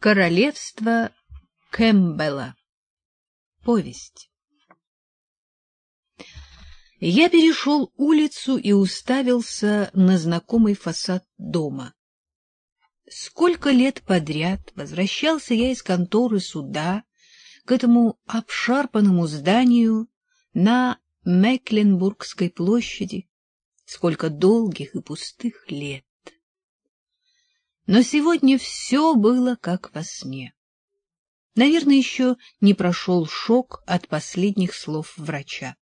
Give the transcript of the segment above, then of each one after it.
Королевство Кэмпбелла. Повесть. Я перешел улицу и уставился на знакомый фасад дома. Сколько лет подряд возвращался я из конторы суда к этому обшарпанному зданию на Мекленбургской площади, сколько долгих и пустых лет. Но сегодня все было как во сне. Наверное, еще не прошел шок от последних слов врача.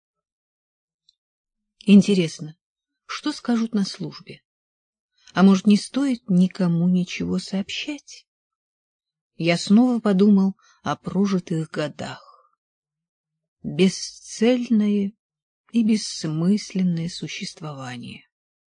Интересно, что скажут на службе? А может, не стоит никому ничего сообщать? Я снова подумал о прожитых годах. Бесцельное и бессмысленное существование.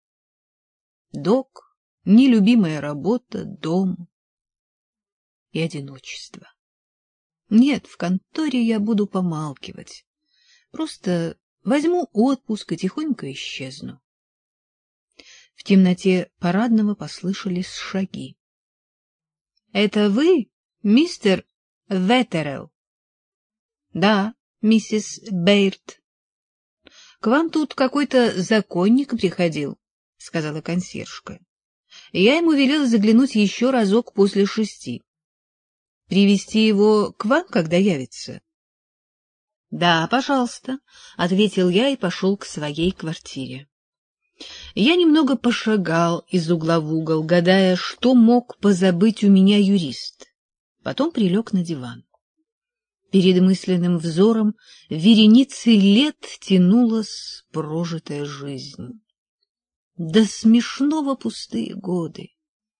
Док, нелюбимая работа, дом и одиночество. Нет, в конторе я буду помалкивать. Просто возьму отпуск и тихонько исчезну. В темноте парадного послышались шаги. — Это вы, мистер Веттерелл? — Да, миссис Бэйрд. — К вам тут какой-то законник приходил, — сказала консьержка. Я ему велела заглянуть еще разок после 6. Привезти его к вам, когда явится? — Да, пожалуйста, — ответил я и пошел к своей квартире. Я немного пошагал из угла в угол, гадая, что мог позабыть у меня юрист. Потом прилег на диван. Перед мысленным взором вереницей лет тянулась прожитая жизнь. До смешного пустые годы.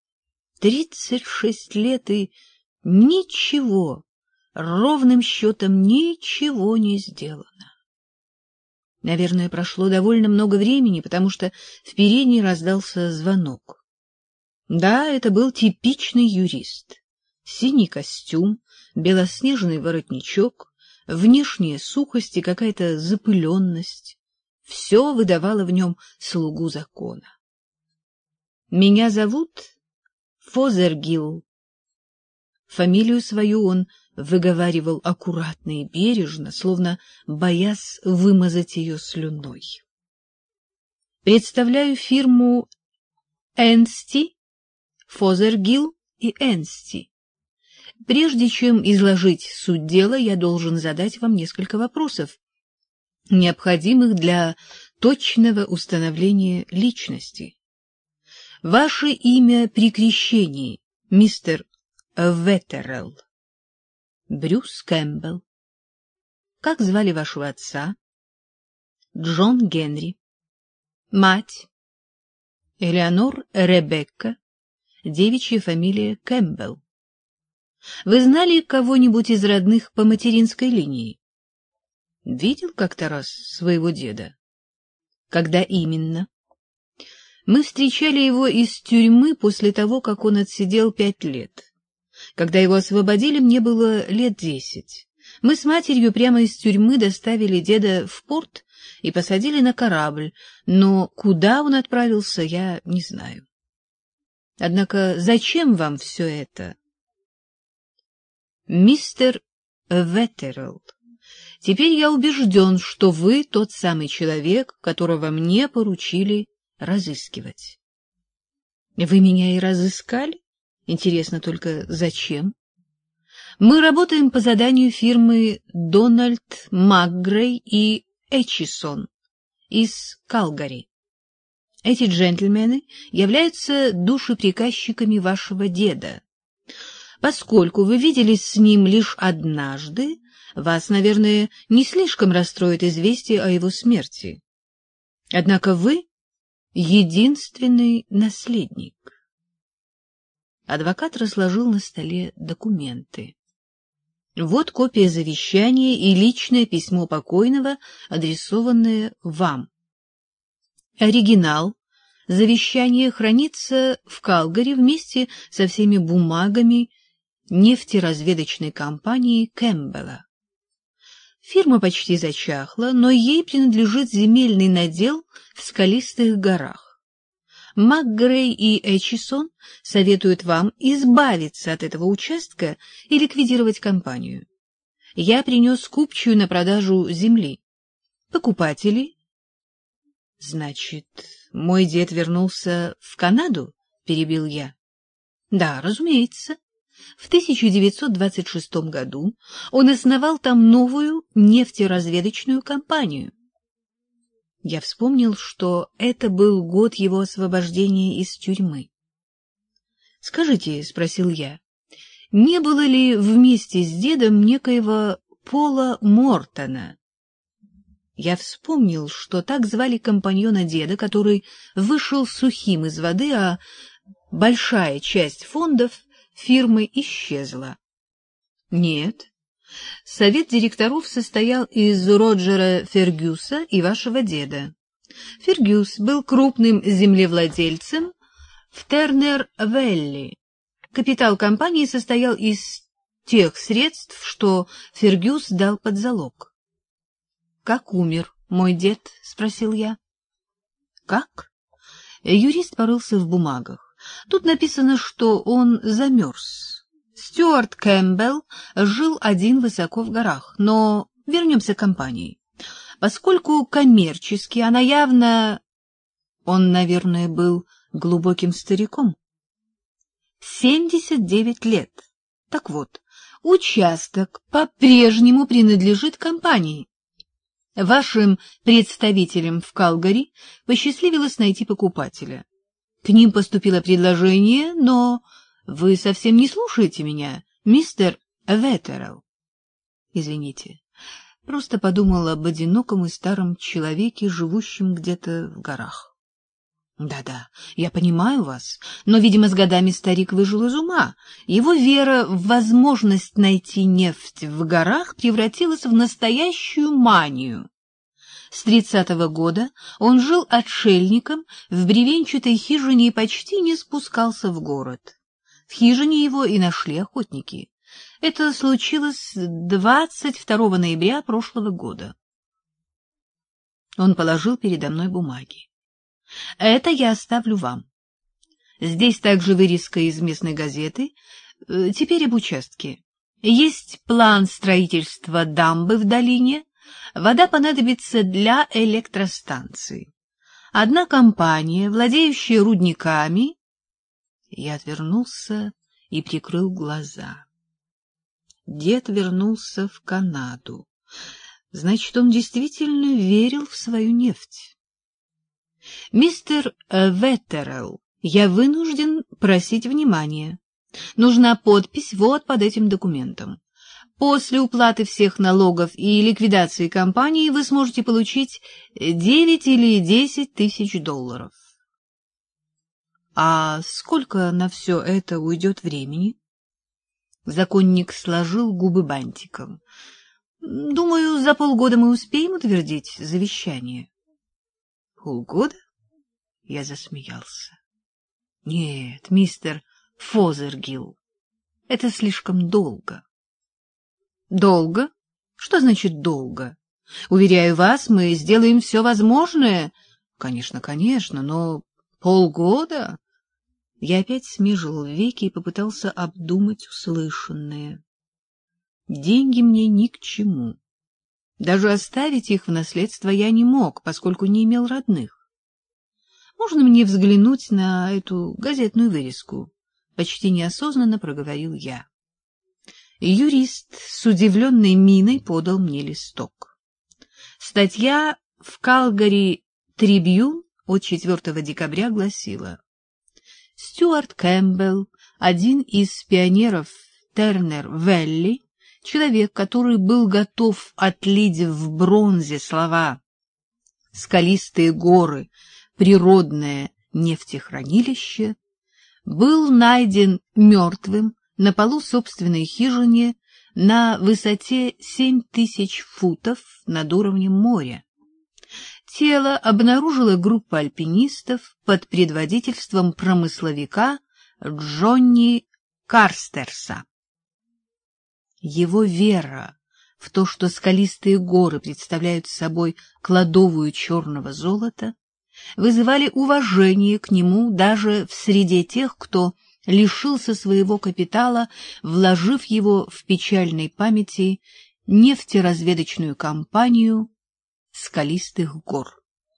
36 лет и ничего, ровным счетом ничего не сделано. Наверное, прошло довольно много времени, потому что в передней раздался звонок. Да, это был типичный юрист. Синий костюм, белоснежный воротничок, внешняя сухость и какая-то запыленность. Все выдавало в нем слугу закона. «Меня зовут Фозергилл». Фамилию свою он выговаривал аккуратно и бережно, словно боясь вымазать ее слюной. «Представляю фирму Энсти, Фозергилл и Энсти. Прежде чем изложить суть дела, я должен задать вам несколько вопросов, необходимых для точного установления личности. Ваше имя при крещении, мистер Веттерелл? Брюс Кэмпбелл. Как звали вашего отца? Джон Генри. Мать? Элеонор Ребекка, девичья фамилия Кэмпбелл. Вы знали кого-нибудь из родных по материнской линии? Видел как-то раз своего деда? Когда именно? Мы встречали его из тюрьмы после того, как он отсидел 5 лет. Когда его освободили, мне было лет 10. Мы с матерью прямо из тюрьмы доставили деда в порт и посадили на корабль, но куда он отправился, я не знаю. Однако зачем вам все это? Мистер Веттерелл, теперь я убежден, что вы тот самый человек, которого мне поручили разыскивать. Вы меня и разыскали? Интересно только, зачем? Мы работаем по заданию фирмы Дональд МакГрей и Этчисон из Калгари. Эти джентльмены являются душеприказчиками вашего деда. Поскольку вы виделись с ним лишь однажды, вас, наверное, не слишком расстроит известие о его смерти. Однако вы единственный наследник. Адвокат разложил на столе документы. Вот копия завещания и личное письмо покойного, адресованное вам. Оригинал завещания хранится в Калгари вместе со всеми бумагами нефтеразведочной компании Кэмпбелла. Фирма почти зачахла, но ей принадлежит земельный надел в скалистых горах. МакГрей и Эчисон советуют вам избавиться от этого участка и ликвидировать компанию. Я принес купчую на продажу земли. Покупатели... Значит, мой дед вернулся в Канаду? Перебил я. Да, разумеется. В 1926 году он основал там новую нефтеразведочную компанию. Я вспомнил, что это был год его освобождения из тюрьмы. — Скажите, — спросил я, — не было ли вместе с дедом некоего Пола Мортона? Я вспомнил, что так звали компаньона деда, который вышел сухим из воды, а большая часть фондов фирмы исчезла. Нет. Совет директоров состоял из Роджера Фергюса и вашего деда. Фергюс был крупным землевладельцем в Тернер-Вэлли. Капитал компании состоял из тех средств, что Фергюс дал под залог. «Как умер мой дед?» — спросил я. «Как?» Юрист порылся в бумагах. Тут написано, что он замерз. Стюарт Кэмпбелл жил один высоко в горах, но вернемся к компании. Поскольку коммерчески она явно... Он, наверное, был глубоким стариком. 79 лет. Так вот, участок по-прежнему принадлежит компании. Вашим представителям в Калгари посчастливилось найти покупателя. К ним поступило предложение, но вы совсем не слушаете меня, мистер Веттерелл. Извините, просто подумал об одиноком и старом человеке, живущем где-то в горах. Да-да, я понимаю вас, но, видимо, с годами старик выжил из ума. Его вера в возможность найти нефть в горах превратилась в настоящую манию. С 30-го года он жил отшельником в бревенчатой хижине и почти не спускался в город. В хижине его и нашли охотники. Это случилось 22 ноября прошлого года. Он положил передо мной бумаги. Это я оставлю вам. Здесь также вырезка из местной газеты. Теперь об участке. Есть план строительства дамбы в долине. Вода понадобится для электростанции. Одна компания, владеющая рудниками... Я отвернулся и прикрыл глаза. Дед вернулся в Канаду. Значит, он действительно верил в свою нефть. Мистер Веттерелл, я вынужден просить внимания. Нужна подпись вот под этим документом. После уплаты всех налогов и ликвидации компании вы сможете получить 9 или 10 тысяч долларов. А сколько на все это уйдет времени? Законник сложил губы бантиком. Думаю, за полгода мы успеем утвердить завещание. Полгода? Я засмеялся. Нет, мистер Фозергилл, это слишком долго. Долго? Что значит долго? Уверяю вас, мы сделаем все возможное. Конечно, конечно, но полгода? Я опять смежил веки и попытался обдумать услышанное. Деньги мне ни к чему. Даже оставить их в наследство я не мог, поскольку не имел родных. Можно мне взглянуть на эту газетную вырезку? Почти неосознанно проговорил я. Юрист с удивленной миной подал мне листок. Статья в Калгари Трибьюн от 4 декабря гласила: Стюарт Кэмпбелл, один из пионеров Тернер-Вэлли, человек, который был готов отлить в бронзе слова «скалистые горы, природное нефтехранилище», был найден мертвым на полу собственной хижины на высоте 7000 футов над уровнем моря. Тело обнаружила группа альпинистов под предводительством промысловика Джонни Карстерса. Его вера в то, что скалистые горы представляют собой кладовую черного золота, вызывали уважение к нему даже в среде тех, кто лишился своего капитала, вложив его в печальной памяти нефтеразведочную компанию «Скалистых гор».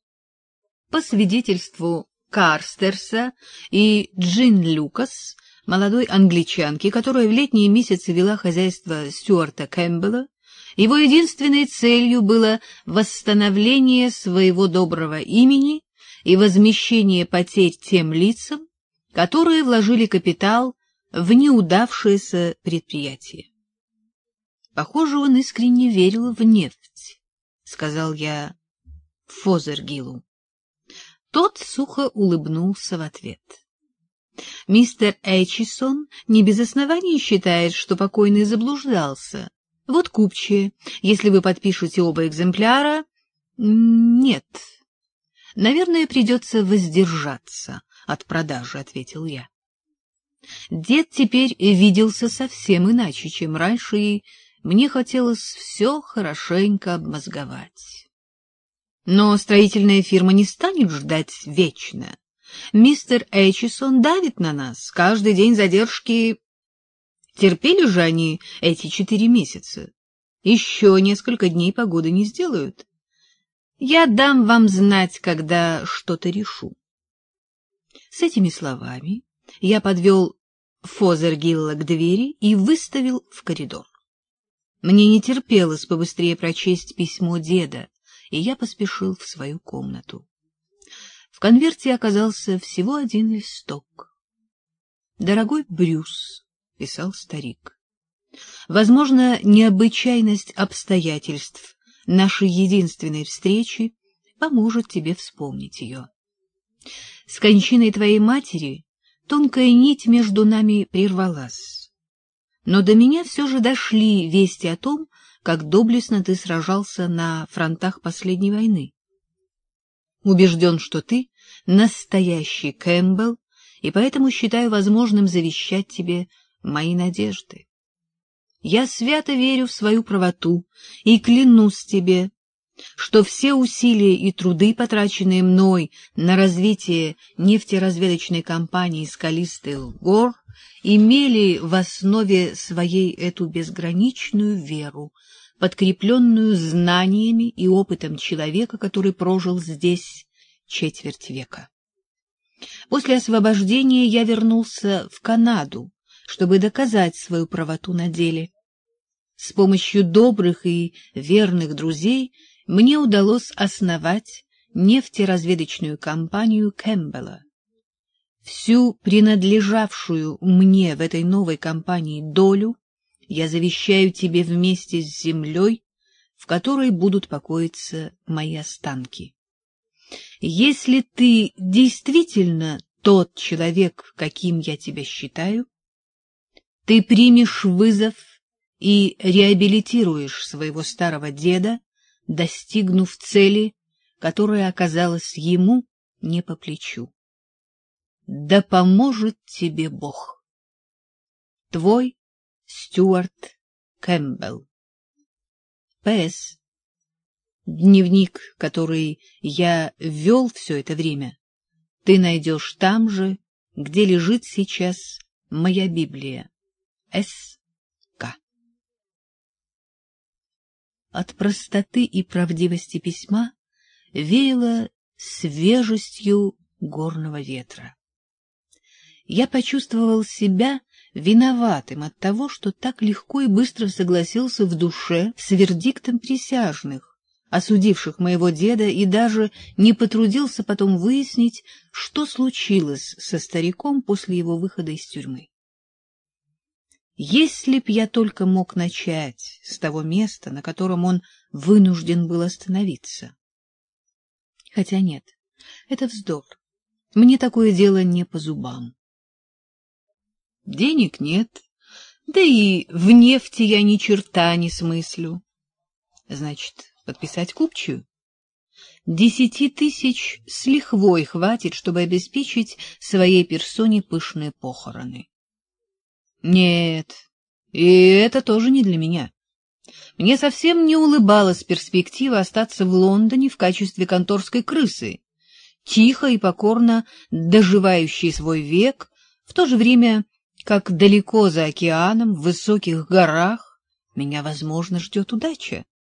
По свидетельству Карстерса и Джин Люкас, молодой англичанки, которая в летние месяцы вела хозяйство Стюарта Кэмпбелла, его единственной целью было восстановление своего доброго имени и возмещение потерь тем лицам, которые вложили капитал в неудавшееся предприятие. «Похоже, он искренне верил в нефть», — сказал я Фозергиллу. Тот сухо улыбнулся в ответ. Мистер Эйчисон не без оснований считает, что покойный заблуждался. Вот купчие. Если вы подпишете оба экземпляра... Нет. Наверное, придется воздержаться от продажи, — ответил я. Дед теперь виделся совсем иначе, чем раньше, и мне хотелось все хорошенько обмозговать. Но строительная фирма не станет ждать вечно. Мистер Эйчисон давит на нас. Каждый день задержки. Терпели же они эти 4 месяца. Еще несколько дней погоды не сделают. Я дам вам знать, когда что-то решу. С этими словами я подвел Фозергилла к двери и выставил в коридор. Мне не терпелось побыстрее прочесть письмо деда, и я поспешил в свою комнату. В конверте оказался всего один листок. «Дорогой Брюс», — писал старик, — «возможно, необычайность обстоятельств нашей единственной встречи поможет тебе вспомнить ее. С кончиной твоей матери тонкая нить между нами прервалась, но до меня все же дошли вести о том, как доблестно ты сражался на фронтах последней войны. Убежден, что ты настоящий Кэмпбелл, и поэтому считаю возможным завещать тебе мои надежды. Я свято верю в свою правоту и клянусь тебе, что все усилия и труды, потраченные мной на развитие нефтеразведочной компании «Скалистых гор», имели в основе своей эту безграничную веру, подкрепленную знаниями и опытом человека, который прожил здесь четверть века. После освобождения я вернулся в Канаду, чтобы доказать свою правоту на деле. С помощью добрых и верных друзей мне удалось основать нефтеразведочную компанию Кэмпбелла. Всю принадлежавшую мне в этой новой компании долю я завещаю тебе вместе с землей, в которой будут покоиться мои останки. Если ты действительно тот человек, каким я тебя считаю, ты примешь вызов и реабилитируешь своего старого деда, достигнув цели, которая оказалась ему не по плечу. Да поможет тебе Бог. Твой Стюарт Кэмпбелл. П.С. Дневник, который я вел все это время, ты найдешь там же, где лежит сейчас моя Библия. С.К. От простоты и правдивости письма веяло свежестью горного ветра. Я почувствовал себя виноватым от того, что так легко и быстро согласился в душе с вердиктом присяжных, осудивших моего деда, и даже не потрудился потом выяснить, что случилось со стариком после его выхода из тюрьмы. Если б я только мог начать с того места, на котором он вынужден был остановиться. Хотя нет, это вздор. Мне такое дело не по зубам. Денег нет, да и в нефти я ни черта не смыслю. Значит, подписать купчую? 10 тысяч с лихвой хватит, чтобы обеспечить своей персоне пышные похороны. Нет, и это тоже не для меня. Мне совсем не улыбалась перспектива остаться в Лондоне в качестве конторской крысы, тихо и покорно доживающий свой век, в то же время, как далеко за океаном, в высоких горах, меня, возможно, ждет удача.